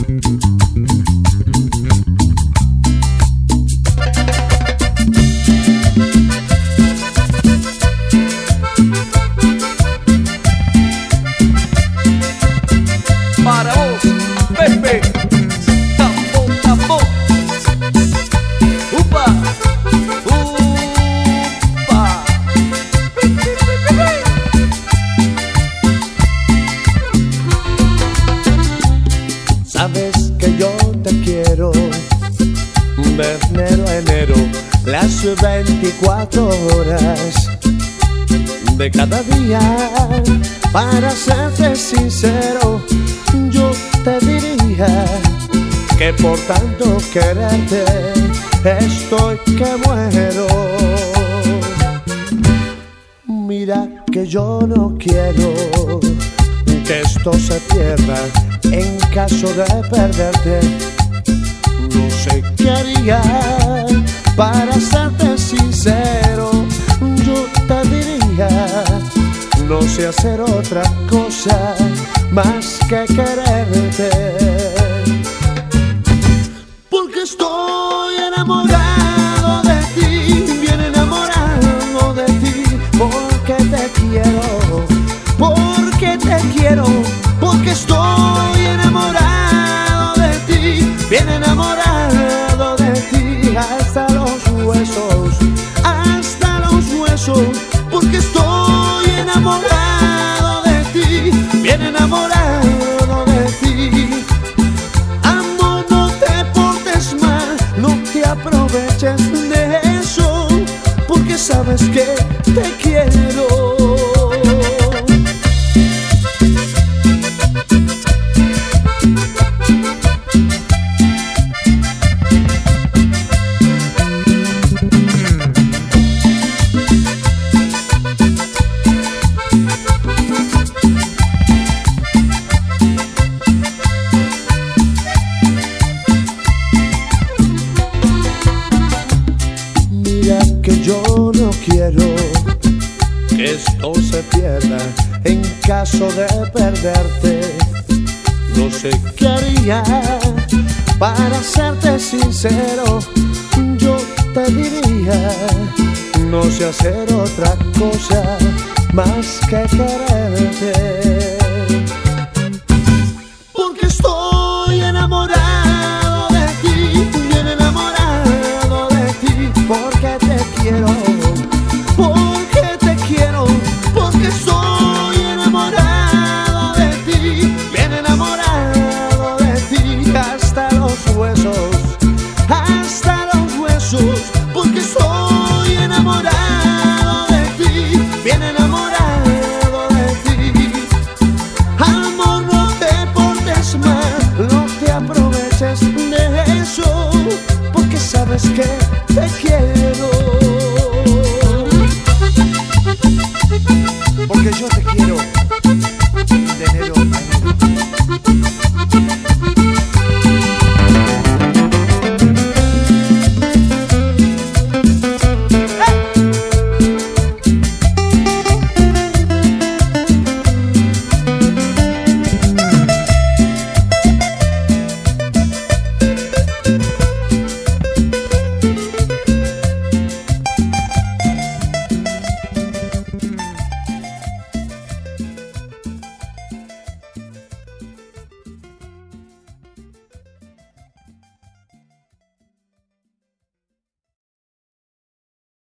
Para vos, Pepe, tambo, tambo. Upa, upa. Sabes que yo te quiero de enero a enero, las 24 horas de cada día. Para serte sincero, yo te diría que por tanto quererte estoy que muero. Mira que yo no quiero que esto se pierda en caso de perderte. No sé qué haría, para serte sincero, yo te diría no sé hacer otra cosa más que quererte, porque estoy enamorado de ti, bien enamorado de ti, porque te quiero, porque estoy enamorado de ti, bien enamorado de ti, hasta los huesos, porque estoy enamorado de ti, bien enamorado de ti. Amor, no te portes mal, no te aproveches de eso, porque sabes que te quiero. Que yo no quiero que esto se pierda en caso de perderte. No sé qué haría, para serte sincero, yo te diría no sé hacer otra cosa más que quererte.